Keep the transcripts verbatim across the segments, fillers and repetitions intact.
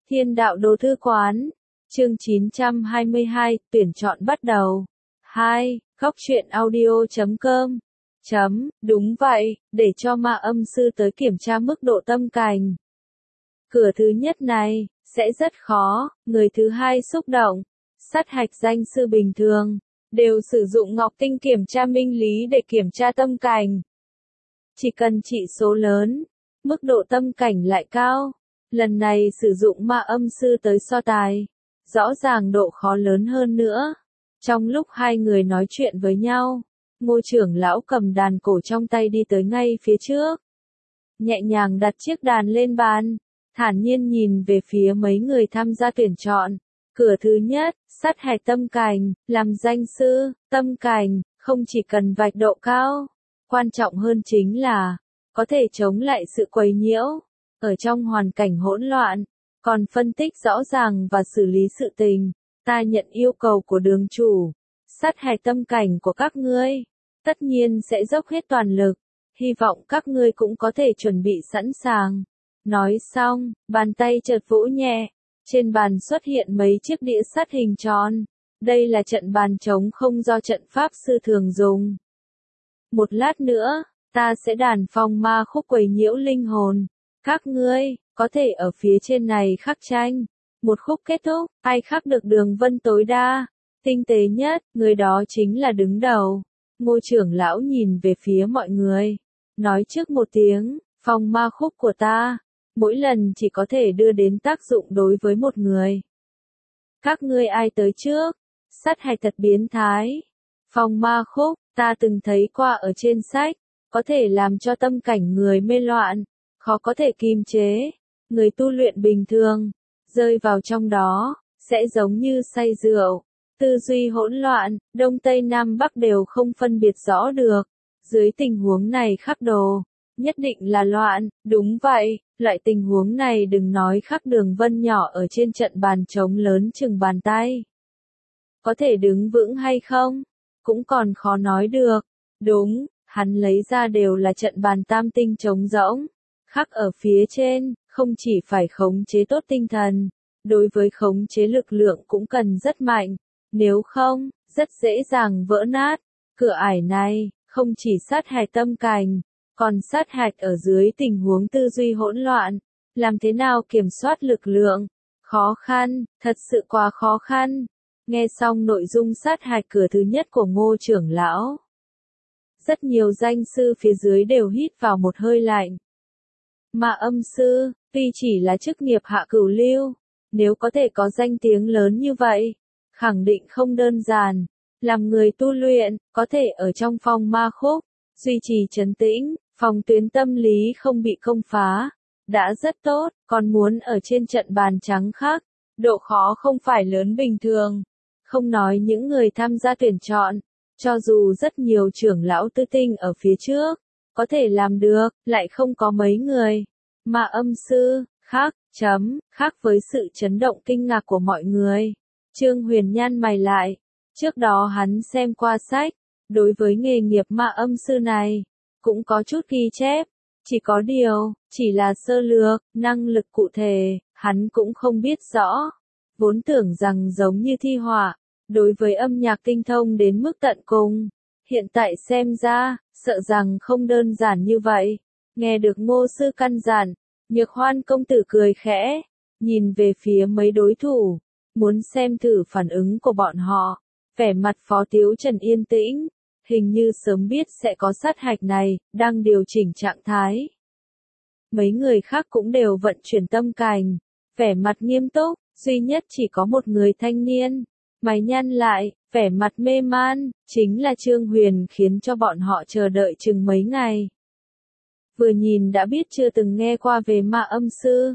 Thiên đạo đồ thư quán. Chương chín trăm hai mươi hai, tuyển chọn bắt đầu. hai. Góc truyện audio chấm com. Chấm, đúng vậy, để cho ma âm sư tới kiểm tra mức độ tâm cảnh. Cửa thứ nhất này, sẽ rất khó, người thứ hai xúc động. Sát hạch danh sư bình thường, đều sử dụng ngọc tinh kiểm tra minh lý để kiểm tra tâm cảnh. Chỉ cần trị số lớn, mức độ tâm cảnh lại cao. Lần này sử dụng ma âm sư tới so tài, rõ ràng độ khó lớn hơn nữa. Trong lúc hai người nói chuyện với nhau, Ngô trưởng lão cầm đàn cổ trong tay đi tới ngay phía trước. Nhẹ nhàng đặt chiếc đàn lên bàn, thản nhiên nhìn về phía mấy người tham gia tuyển chọn. Cửa thứ nhất, sát hạch tâm cảnh, làm danh sư, tâm cảnh, không chỉ cần vạch độ cao, quan trọng hơn chính là, có thể chống lại sự quấy nhiễu, ở trong hoàn cảnh hỗn loạn, còn phân tích rõ ràng và xử lý sự tình. Ta nhận yêu cầu của đường chủ, sát hạch tâm cảnh của các ngươi, tất nhiên sẽ dốc hết toàn lực, hy vọng các ngươi cũng có thể chuẩn bị sẵn sàng. Nói xong, bàn tay chợt vỗ nhẹ, trên bàn xuất hiện mấy chiếc đĩa sắt hình tròn. Đây là trận bàn trống không do trận pháp sư thường dùng. Một lát nữa, ta sẽ đàn phong ma khúc quấy nhiễu linh hồn. Các ngươi, có thể ở phía trên này khắc tranh. Một khúc kết thúc, ai khắc được đường vân tối đa, tinh tế nhất, người đó chính là đứng đầu. Ngô trưởng lão nhìn về phía mọi người, nói trước một tiếng, phong ma khúc của ta, mỗi lần chỉ có thể đưa đến tác dụng đối với một người. Các ngươi ai tới trước? Sát hạch thật biến thái. Phong ma khúc, ta từng thấy qua ở trên sách, có thể làm cho tâm cảnh người mê loạn, khó có thể kiềm chế. Người tu luyện bình thường, rơi vào trong đó, sẽ giống như say rượu, tư duy hỗn loạn, đông tây nam bắc đều không phân biệt rõ được. Dưới tình huống này khắc đồ, nhất định là loạn. Đúng vậy, loại tình huống này đừng nói khắc đường vân nhỏ ở trên trận bàn trống lớn chừng bàn tay. Có thể đứng vững hay không? Cũng còn khó nói được. Đúng, hắn lấy ra đều là trận bàn tam tinh trống rỗng. Khắc ở phía trên, không chỉ phải khống chế tốt tinh thần, đối với khống chế lực lượng cũng cần rất mạnh, nếu không, rất dễ dàng vỡ nát. Cửa ải này, không chỉ sát hạch tâm cảnh, còn sát hạch ở dưới tình huống tư duy hỗn loạn, làm thế nào kiểm soát lực lượng, khó khăn, thật sự quá khó khăn. Nghe xong nội dung sát hạch cửa thứ nhất của Ngô trưởng lão, rất nhiều danh sư phía dưới đều hít vào một hơi lạnh. Ma âm sư, tuy chỉ là chức nghiệp hạ cửu lưu, nếu có thể có danh tiếng lớn như vậy, khẳng định không đơn giản. Làm người tu luyện, có thể ở trong phong ma khúc, duy trì trấn tĩnh, phòng tuyến tâm lý không bị công phá, đã rất tốt, còn muốn ở trên trận bàn trắng khắc, độ khó không phải lớn bình thường. Không nói những người tham gia tuyển chọn, cho dù rất nhiều trưởng lão tư tinh ở phía trước, có thể làm được, lại không có mấy người. Ma âm sư, khác, chấm, khác với sự chấn động kinh ngạc của mọi người. Trương Huyền nhăn mày lại, trước đó hắn xem qua sách, đối với nghề nghiệp ma âm sư này, cũng có chút ghi chép, chỉ có điều, chỉ là sơ lược, năng lực cụ thể, hắn cũng không biết rõ. Vốn tưởng rằng giống như thi họa, đối với âm nhạc tinh thông đến mức tận cùng. Hiện tại xem ra, sợ rằng không đơn giản như vậy. Nghe được Ngô sư căn dặn, Nhược Hoan công tử cười khẽ, nhìn về phía mấy đối thủ, muốn xem thử phản ứng của bọn họ. Vẻ mặt Phó Tiếu Trần yên tĩnh, hình như sớm biết sẽ có sát hạch này, đang điều chỉnh trạng thái. Mấy người khác cũng đều vận chuyển tâm cảnh, vẻ mặt nghiêm túc, duy nhất chỉ có một người thanh niên, mày nhăn lại, vẻ mặt mê man, chính là Trương Huyền, khiến cho bọn họ chờ đợi chừng mấy ngày. Vừa nhìn đã biết chưa từng nghe qua về ma âm sư.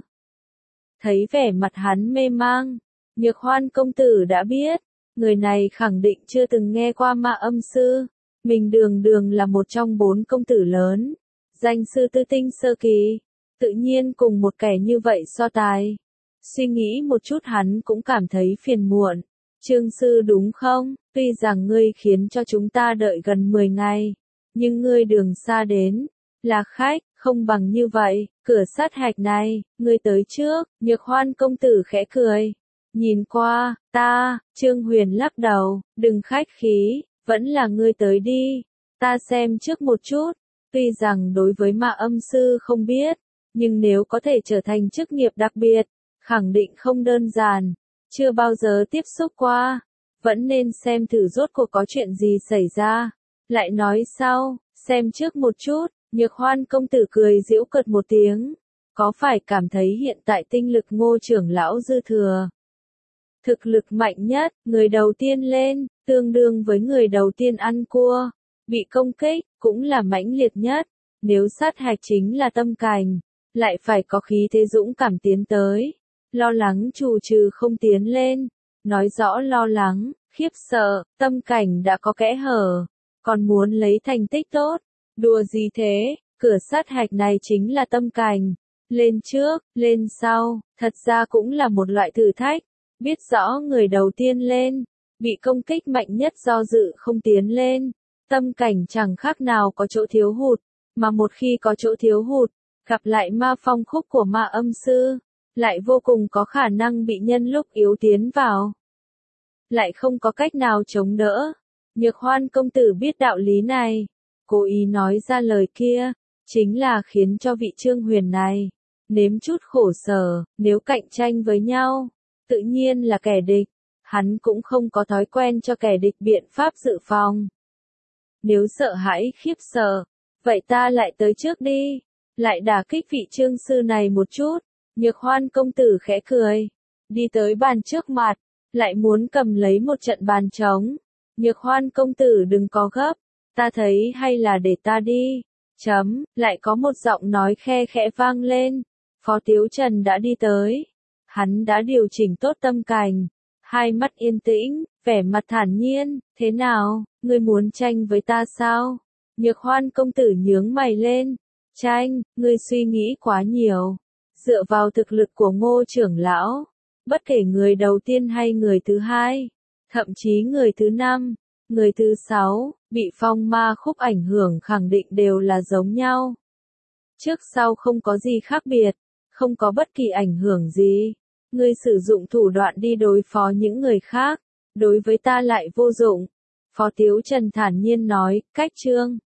Thấy vẻ mặt hắn mê mang, Nhược Hoan công tử đã biết, người này khẳng định chưa từng nghe qua ma âm sư. Mình đường đường là một trong bốn công tử lớn, danh sư tư tinh sơ kỳ, tự nhiên cùng một kẻ như vậy so tài. Suy nghĩ một chút hắn cũng cảm thấy phiền muộn. Trương sư đúng không? Tuy rằng ngươi khiến cho chúng ta đợi gần mười ngày, nhưng ngươi đường xa đến, là khách, Không bằng như vậy, cửa sát hạch này, ngươi tới trước, Nhược Hoan công tử khẽ cười. Nhìn qua, ta, Trương Huyền lắc đầu, đừng khách khí, vẫn là ngươi tới đi, ta xem trước một chút. Tuy rằng đối với Ma Âm Sư không biết, nhưng nếu có thể trở thành chức nghiệp đặc biệt, khẳng định không đơn giản, chưa bao giờ tiếp xúc qua, vẫn nên xem thử rốt cuộc có chuyện gì xảy ra. Lại nói sau, xem trước một chút, Nhược Hoan công tử cười giễu cợt một tiếng, có phải cảm thấy hiện tại tinh lực Ngô trưởng lão dư thừa? Thực lực mạnh nhất, người đầu tiên lên, tương đương với người đầu tiên ăn cua, bị công kích, cũng là mãnh liệt nhất, nếu sát hạch chính là tâm cảnh, lại phải có khí thế dũng cảm tiến tới, lo lắng trù trừ không tiến lên, nói rõ lo lắng, khiếp sợ, tâm cảnh đã có kẽ hở, còn muốn lấy thành tích tốt, đùa gì thế, cửa sát hạch này chính là tâm cảnh, lên trước, lên sau, thật ra cũng là một loại thử thách, biết rõ người đầu tiên lên, bị công kích mạnh nhất do dự không tiến lên, tâm cảnh chẳng khác nào có chỗ thiếu hụt, mà một khi có chỗ thiếu hụt, gặp lại ma phong khúc của Ma Âm Sư, lại vô cùng có khả năng bị nhân lúc yếu tiến vào, lại không có cách nào chống đỡ. Nhược Hoan công tử biết đạo lý này, cố ý nói ra lời kia, chính là khiến cho vị Trương Huyền này nếm chút khổ sở, nếu cạnh tranh với nhau, tự nhiên là kẻ địch, hắn cũng không có thói quen cho kẻ địch biện pháp dự phòng. Nếu sợ hãi khiếp sợ, vậy ta lại tới trước đi, lại đả kích vị Trương sư này một chút. Nhược Hoan công tử khẽ cười, đi tới bàn trước mặt, lại muốn cầm lấy một trận bàn trống. Nhược Hoan công tử đừng có gấp, ta thấy hay là để ta đi. Chấm, lại có một giọng nói khe khẽ vang lên. Phó Tiếu Trần đã đi tới. Hắn đã điều chỉnh tốt tâm cảnh, hai mắt yên tĩnh, vẻ mặt thản nhiên, thế nào, ngươi muốn tranh với ta sao? Nhược Hoan công tử nhướng mày lên, tranh, ngươi suy nghĩ quá nhiều. Dựa vào thực lực của Ngô trưởng lão, bất kể người đầu tiên hay người thứ hai, thậm chí người thứ năm, người thứ sáu, bị phong ma khúc ảnh hưởng khẳng định đều là giống nhau. Trước sau không có gì khác biệt, không có bất kỳ ảnh hưởng gì. Ngươi sử dụng thủ đoạn đi đối phó những người khác, đối với ta lại vô dụng. Phó Tiếu Trần thản nhiên nói, cách Trương